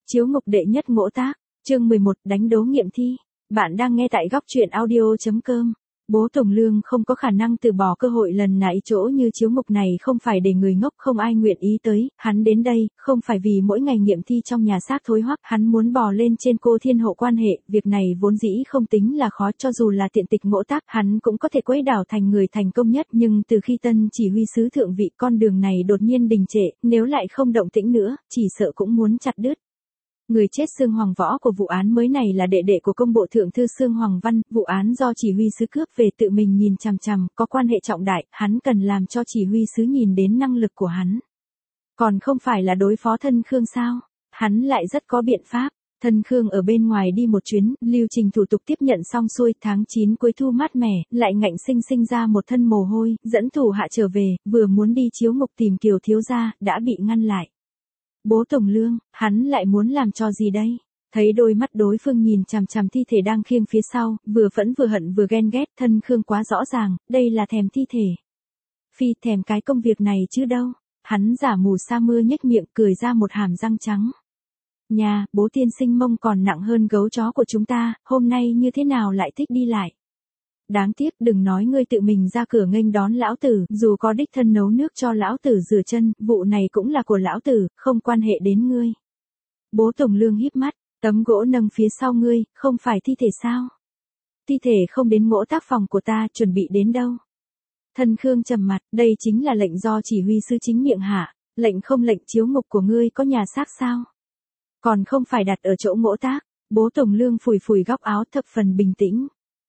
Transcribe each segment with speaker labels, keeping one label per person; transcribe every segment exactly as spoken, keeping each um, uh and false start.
Speaker 1: Chiếu ngục đệ nhất ngỗ tác, chương mười một đánh đố nghiệm thi. Bạn đang nghe tại góc truyện audio.com. Bố Tùng Lương không có khả năng từ bỏ cơ hội lần nãy chỗ như chiếu ngục này không phải để người ngốc không ai nguyện ý tới, hắn đến đây, không phải vì mỗi ngày nghiệm thi trong nhà xác thối hoắc, hắn muốn bò lên trên cô thiên hộ quan hệ, việc này vốn dĩ không tính là khó cho dù là tiện tịch ngỗ tác, hắn cũng có thể quấy đảo thành người thành công nhất, nhưng từ khi tân chỉ huy sứ thượng vị con đường này đột nhiên đình trệ, nếu lại không động tĩnh nữa, chỉ sợ cũng muốn chặt đứt. Người chết Sương Hoàng Võ của vụ án mới này là đệ đệ của công bộ thượng thư Sương Hoàng Văn, vụ án do chỉ huy sứ cướp về tự mình nhìn chằm chằm, có quan hệ trọng đại, hắn cần làm cho chỉ huy sứ nhìn đến năng lực của hắn. Còn không phải là đối phó Thân Khương sao? Hắn lại rất có biện pháp. Thân Khương ở bên ngoài đi một chuyến, lưu trình thủ tục tiếp nhận xong xuôi, tháng chín cuối thu mát mẻ, lại ngạnh sinh sinh ra một thân mồ hôi, dẫn thủ hạ trở về, vừa muốn đi chiếu ngục tìm Kiều thiếu gia, đã bị ngăn lại. Bố Tùng Lương, hắn lại muốn làm cho gì đây? Thấy đôi mắt đối phương nhìn chằm chằm thi thể đang khiêng phía sau, vừa phẫn vừa hận vừa ghen ghét, Thân Khương quá rõ ràng, đây là thèm thi thể. Phi thèm cái công việc này chứ đâu. Hắn giả mù sa mưa nhếch miệng cười ra một hàm răng trắng. Nhà, bố tiên sinh mông còn nặng hơn gấu chó của chúng ta, hôm nay như thế nào lại thích đi lại? Đáng tiếc đừng nói ngươi tự mình ra cửa nghênh đón lão tử, dù có đích thân nấu nước cho lão tử rửa chân, vụ này cũng là của lão tử, không quan hệ đến ngươi. Bố Tùng Lương híp mắt, tấm gỗ nâng phía sau ngươi, không phải thi thể sao? Thi thể không đến ngỗ tác phòng của ta, chuẩn bị đến đâu? Thân Khương trầm mặt, đây chính là lệnh do chỉ huy sứ chính miệng hạ, lệnh không lệnh chiếu ngục của ngươi có nhà xác sao? Còn không phải đặt ở chỗ ngỗ tác, bố Tùng Lương phủi phủi góc áo thập phần bình tĩnh.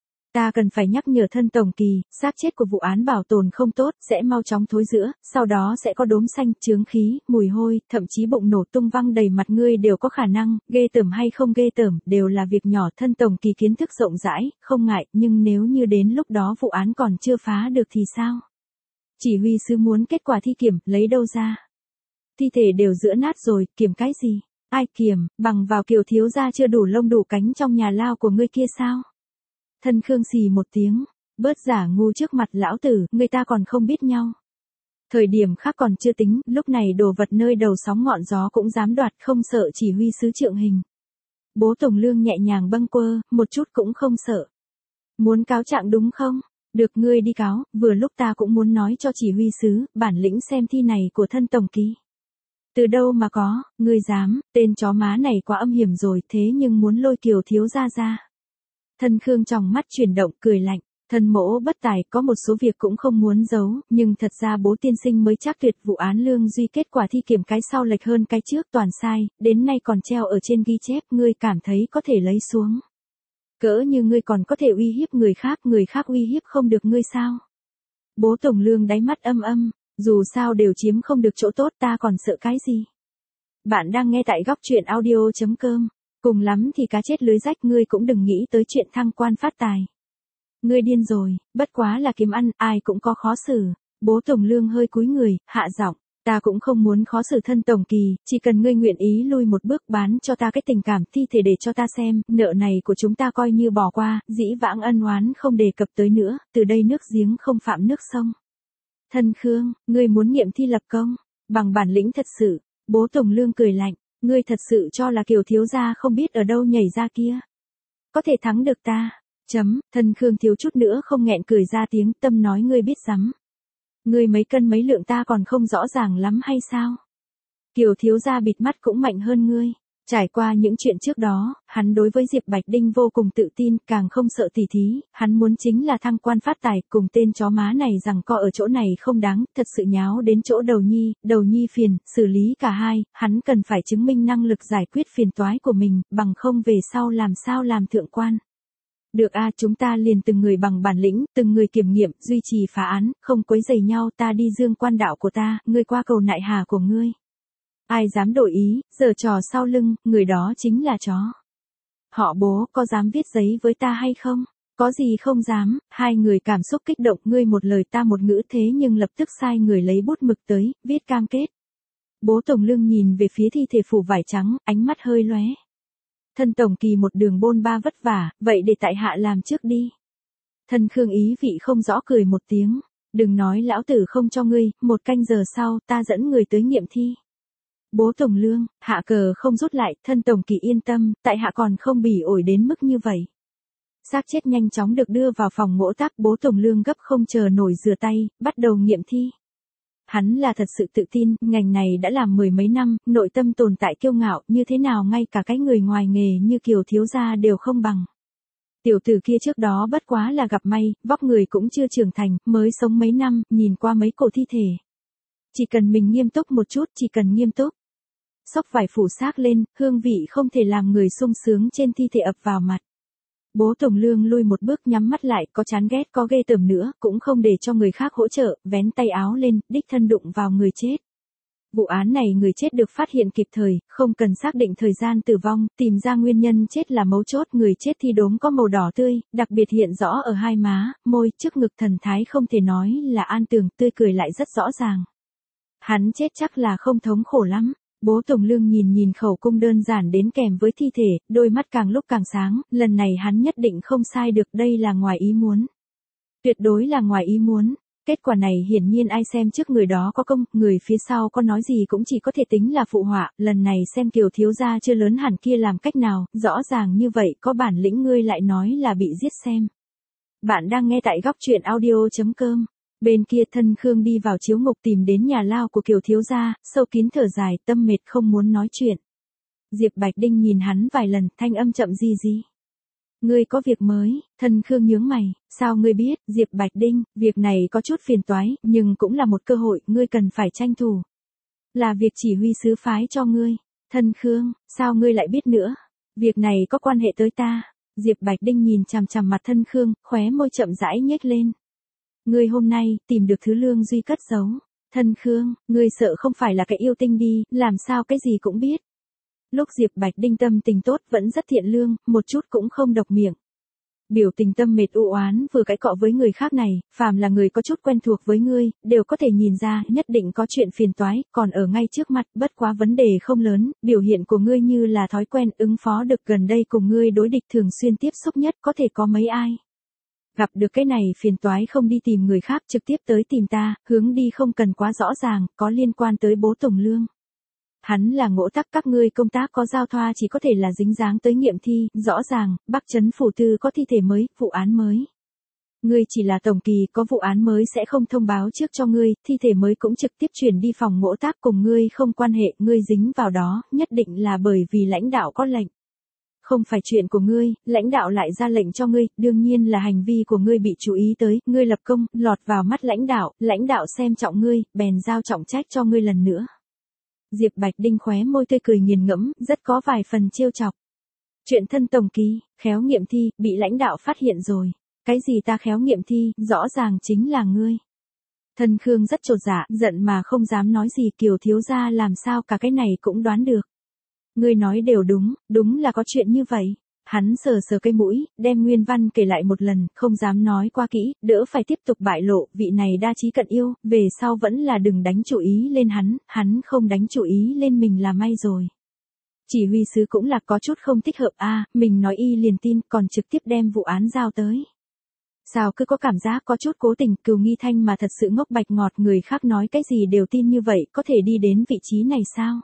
Speaker 1: Ta cần phải nhắc nhở Thân tổng kỳ, xác chết của vụ án bảo tồn không tốt, sẽ mau chóng thối rữa, sau đó sẽ có đốm xanh, chướng khí, mùi hôi, thậm chí bụng nổ tung văng đầy mặt ngươi đều có khả năng, ghê tởm hay không ghê tởm, đều là việc nhỏ. Thân tổng kỳ kiến thức rộng rãi, không ngại, nhưng nếu như đến lúc đó vụ án còn chưa phá được thì sao? Chỉ huy sứ muốn kết quả thi kiểm, lấy đâu ra? Thi thể đều rữa nát rồi, kiểm cái gì? Ai kiểm, bằng vào Kiều thiếu gia chưa đủ lông đủ cánh trong nhà lao của ngươi kia sao? Thân Khương xì một tiếng, bớt giả ngu trước mặt lão tử, người ta còn không biết nhau. Thời điểm khác còn chưa tính, lúc này đồ vật nơi đầu sóng ngọn gió cũng dám đoạt, không sợ chỉ huy sứ trượng hình. Bố Tùng Lương nhẹ nhàng bâng quơ, một chút cũng không sợ. Muốn cáo trạng đúng không? Được, ngươi đi cáo, vừa lúc ta cũng muốn nói cho chỉ huy sứ, bản lĩnh xem thi này của Thân tổng kỳ. Từ đâu mà có, ngươi dám, tên chó má này quá âm hiểm rồi, thế nhưng muốn lôi Kiều thiếu gia ra. Thân Khương trong mắt chuyển động, cười lạnh, thân mỗ bất tài, có một số việc cũng không muốn giấu, nhưng thật ra bố tiên sinh mới chắc tuyệt vụ án Lương Duy kết quả thi kiểm cái sau lệch hơn cái trước toàn sai, đến nay còn treo ở trên ghi chép, ngươi cảm thấy có thể lấy xuống. Cỡ như ngươi còn có thể uy hiếp người khác, người khác uy hiếp không được ngươi sao? Bố Tùng Lương đáy mắt âm âm, dù sao đều chiếm không được chỗ tốt, ta còn sợ cái gì? Bạn đang nghe tại góc truyện audio.com. Cùng lắm thì cá chết lưới rách, ngươi cũng đừng nghĩ tới chuyện thăng quan phát tài. Ngươi điên rồi, bất quá là kiếm ăn, ai cũng có khó xử. Bố Tùng Lương hơi cúi người, hạ giọng, ta cũng không muốn khó xử Thân tổng kỳ, chỉ cần ngươi nguyện ý lui một bước bán cho ta cái tình cảm thi thể để cho ta xem, nợ này của chúng ta coi như bỏ qua, dĩ vãng ân oán không đề cập tới nữa, từ đây nước giếng không phạm nước sông. Thân Khương, ngươi muốn nghiệm thi lập công, bằng bản lĩnh thật sự. Bố Tùng Lương cười lạnh. Ngươi thật sự cho là Kiều thiếu gia không biết ở đâu nhảy ra kia? Có thể thắng được ta? Chấm, Thân Khương thiếu chút nữa không nghẹn cười ra tiếng, tâm nói ngươi biết rắm. Ngươi mấy cân mấy lượng ta còn không rõ ràng lắm hay sao? Kiều thiếu gia bịt mắt cũng mạnh hơn ngươi. Trải qua những chuyện trước đó, hắn đối với Diệp Bạch Đinh vô cùng tự tin, càng không sợ tỉ thí, hắn muốn chính là thăng quan phát tài, cùng tên chó má này rằng co ở chỗ này không đáng, thật sự nháo đến chỗ đầu nhi, đầu nhi phiền, xử lý cả hai, hắn cần phải chứng minh năng lực giải quyết phiền toái của mình, bằng không về sau làm sao làm thượng quan. Được a, chúng ta liền từng người bằng bản lĩnh, từng người kiểm nghiệm, duy trì phá án, không quấy rầy nhau, ta đi dương quan đạo của ta, ngươi qua cầu nại hà của ngươi. Ai dám đổi ý, giở trò sau lưng, người đó chính là chó. Họ Bố, có dám viết giấy với ta hay không? Có gì không dám, hai người cảm xúc kích động, ngươi một lời ta một ngữ, thế nhưng lập tức sai người lấy bút mực tới, viết cam kết. Bố Tùng Lương nhìn về phía thi thể phủ vải trắng, ánh mắt hơi lóe. Thân tổng kỳ một đường bôn ba vất vả, vậy để tại hạ làm trước đi. Thân Khương ý vị không rõ cười một tiếng, đừng nói lão tử không cho ngươi, một canh giờ sau ta dẫn người tới nghiệm thi. Bố Tổng Lương, hạ cờ không rút lại, thân Tổng Kỳ yên tâm, tại hạ còn không bỉ ổi đến mức như vậy. Xác chết nhanh chóng được đưa vào phòng mỗ tác, bố Tổng Lương gấp không chờ nổi rửa tay, bắt đầu nghiệm thi. Hắn là thật sự tự tin, ngành này đã làm mười mấy năm, nội tâm tồn tại kiêu ngạo, như thế nào ngay cả cái người ngoài nghề như Kiều thiếu gia đều không bằng. Tiểu tử kia trước đó bất quá là gặp may, vóc người cũng chưa trưởng thành, mới sống mấy năm, nhìn qua mấy cổ thi thể. Chỉ cần mình nghiêm túc một chút, chỉ cần nghiêm túc. Xốc vải phủ xác lên, hương vị không thể làm người sung sướng trên thi thể ập vào mặt. Bố Tổng Lương lui một bước nhắm mắt lại, có chán ghét có ghê tởm nữa, cũng không để cho người khác hỗ trợ, vén tay áo lên, đích thân đụng vào người chết. Vụ án này người chết được phát hiện kịp thời, không cần xác định thời gian tử vong, tìm ra nguyên nhân chết là mấu chốt. Người chết thi đốm có màu đỏ tươi, đặc biệt hiện rõ ở hai má, môi, trước ngực, thần thái không thể nói là an tường, tươi cười lại rất rõ ràng. Hắn chết chắc là không thống khổ lắm. Bố Tổng Lương nhìn nhìn khẩu cung đơn giản đến kèm với thi thể, đôi mắt càng lúc càng sáng, lần này hắn nhất định không sai được, đây là ngoài ý muốn. Tuyệt đối là ngoài ý muốn. Kết quả này hiển nhiên ai xem trước người đó có công, người phía sau có nói gì cũng chỉ có thể tính là phụ họa, lần này xem Kiều thiếu gia chưa lớn hẳn kia làm cách nào, rõ ràng như vậy có bản lĩnh ngươi lại nói là bị giết xem. Bạn đang nghe tại góc truyện audio chấm com. Bên kia Thân Khương đi vào chiếu ngục tìm đến nhà lao của Kiều thiếu gia, sâu kín thở dài, tâm mệt không muốn nói chuyện. Diệp Bạch Đinh nhìn hắn vài lần, thanh âm chậm gì gì. Ngươi có việc mới, Thân Khương nhướng mày, sao ngươi biết, Diệp Bạch Đinh, việc này có chút phiền toái, nhưng cũng là một cơ hội, ngươi cần phải tranh thủ. Là việc chỉ huy sứ phái cho ngươi. Thân Khương, sao ngươi lại biết nữa? Việc này có quan hệ tới ta. Diệp Bạch Đinh nhìn chằm chằm mặt Thân Khương, khóe môi chậm rãi nhếch lên. Ngươi hôm nay, tìm được thứ Lương Duy cất giấu. Thân Khương, ngươi sợ không phải là cái yêu tinh đi, làm sao cái gì cũng biết. Lúc Diệp Bạch Đinh tâm tình tốt vẫn rất thiện lương, một chút cũng không độc miệng. Biểu tình tâm mệt u oán vừa cãi cọ với người khác này, phàm là người có chút quen thuộc với ngươi, đều có thể nhìn ra nhất định có chuyện phiền toái, còn ở ngay trước mặt, bất quá vấn đề không lớn, biểu hiện của ngươi như là thói quen ứng phó được gần đây cùng ngươi đối địch thường xuyên tiếp xúc nhất có thể có mấy ai. Gặp được cái này phiền toái không đi tìm người khác trực tiếp tới tìm ta, hướng đi không cần quá rõ ràng, có liên quan tới bố Tổng Lương. Hắn là ngỗ tắc các ngươi công tác có giao thoa chỉ có thể là dính dáng tới nghiệm thi, rõ ràng, Bắc Trấn Phủ Tư có thi thể mới, vụ án mới. Ngươi chỉ là tổng kỳ, có vụ án mới sẽ không thông báo trước cho ngươi, thi thể mới cũng trực tiếp chuyển đi phòng ngỗ tác cùng ngươi không quan hệ, ngươi dính vào đó, nhất định là bởi vì lãnh đạo có lệnh. Không phải chuyện của ngươi, lãnh đạo lại ra lệnh cho ngươi, đương nhiên là hành vi của ngươi bị chú ý tới, ngươi lập công, lọt vào mắt lãnh đạo, lãnh đạo xem trọng ngươi, bèn giao trọng trách cho ngươi lần nữa. Diệp Bạch Đinh khóe môi tươi cười nghiền ngẫm, rất có vài phần trêu chọc. Chuyện thân tổng kỳ, khéo nghiệm thi, bị lãnh đạo phát hiện rồi. Cái gì ta khéo nghiệm thi, rõ ràng chính là ngươi. Thân Khương rất chột dạ, giận mà không dám nói gì, Kiều thiếu gia làm sao cả cái này cũng đoán được. Ngươi nói đều đúng, đúng là có chuyện như vậy. Hắn sờ sờ cây mũi, đem nguyên văn kể lại một lần, không dám nói qua kỹ, đỡ phải tiếp tục bại lộ, vị này đa trí cận yêu, về sau vẫn là đừng đánh chủ ý lên hắn, hắn không đánh chủ ý lên mình là may rồi. Chỉ huy sứ cũng là có chút không thích hợp a, à, mình nói y liền tin, còn trực tiếp đem vụ án giao tới. Sao cứ có cảm giác có chút cố tình, Cừu Nghi Thanh mà thật sự ngốc bạch ngọt, người khác nói cái gì đều tin như vậy, có thể đi đến vị trí này sao?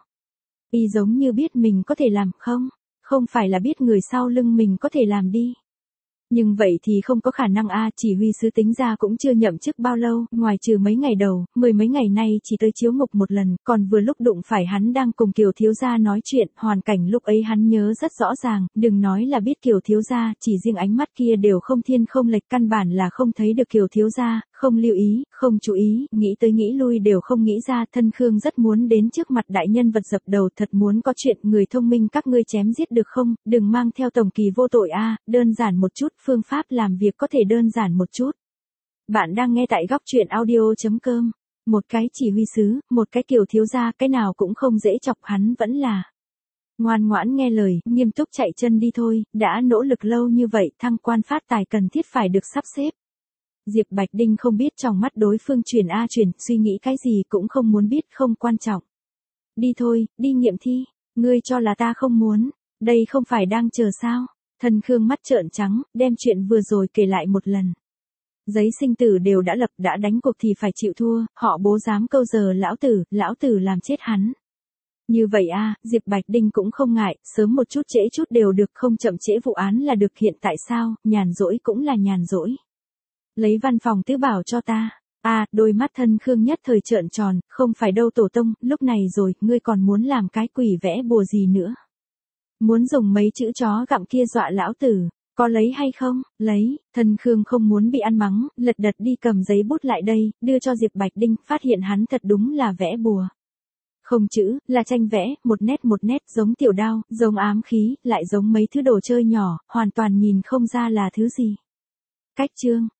Speaker 1: Y giống như biết mình có thể làm không? Không phải là biết người sau lưng mình có thể làm đi. Nhưng vậy thì không có khả năng a, chỉ huy sứ tính ra cũng chưa nhậm chức bao lâu, ngoài trừ mấy ngày đầu, mười mấy ngày nay chỉ tới chiếu ngục một lần, còn vừa lúc đụng phải hắn đang cùng Kiều thiếu gia nói chuyện, hoàn cảnh lúc ấy hắn nhớ rất rõ ràng, đừng nói là biết Kiều thiếu gia, chỉ riêng ánh mắt kia đều không thiên không lệch, căn bản là không thấy được Kiều thiếu gia, không lưu ý, không chú ý, nghĩ tới nghĩ lui đều không nghĩ ra. Thân Khương rất muốn đến trước mặt đại nhân vật dập đầu, thật muốn có chuyện, người thông minh các ngươi chém giết được không, đừng mang theo tổng kỳ vô tội a, đơn giản một chút, phương pháp làm việc có thể đơn giản một chút. Bạn đang nghe tại góc truyện audio chấm com. Một cái chỉ huy sứ, một cái Kiều thiếu gia, cái nào cũng không dễ chọc, hắn vẫn là ngoan ngoãn nghe lời, nghiêm túc chạy chân đi thôi, đã nỗ lực lâu như vậy, thăng quan phát tài cần thiết phải được sắp xếp. Diệp Bạch Đinh không biết trong mắt đối phương chuyển a chuyển, suy nghĩ cái gì cũng không muốn biết, không quan trọng. Đi thôi, đi nghiệm thi, ngươi cho là ta không muốn, đây không phải đang chờ sao? Thân Khương mắt trợn trắng, đem chuyện vừa rồi kể lại một lần. Giấy sinh tử đều đã lập, đã đánh cuộc thì phải chịu thua, họ Bố dám câu giờ lão tử, lão tử làm chết hắn. Như vậy a, Diệp Bạch Đinh cũng không ngại, sớm một chút trễ chút đều được, không chậm trễ vụ án là được, hiện tại sao, nhàn rỗi cũng là nhàn rỗi. Lấy văn phòng tứ bảo cho ta. A, đôi mắt thân Khương nhất thời trợn tròn, không phải đâu tổ tông, lúc này rồi, ngươi còn muốn làm cái quỷ vẽ bùa gì nữa? Muốn dùng mấy chữ chó gặm kia dọa lão tử, có lấy hay không? Lấy, thân Khương không muốn bị ăn mắng, lật đật đi cầm giấy bút lại đây, đưa cho Diệp Bạch Đinh, phát hiện hắn thật đúng là vẽ bùa. Không chữ, là tranh vẽ, một nét một nét, giống tiểu đao, giống ám khí, lại giống mấy thứ đồ chơi nhỏ, hoàn toàn nhìn không ra là thứ gì. Cách chương,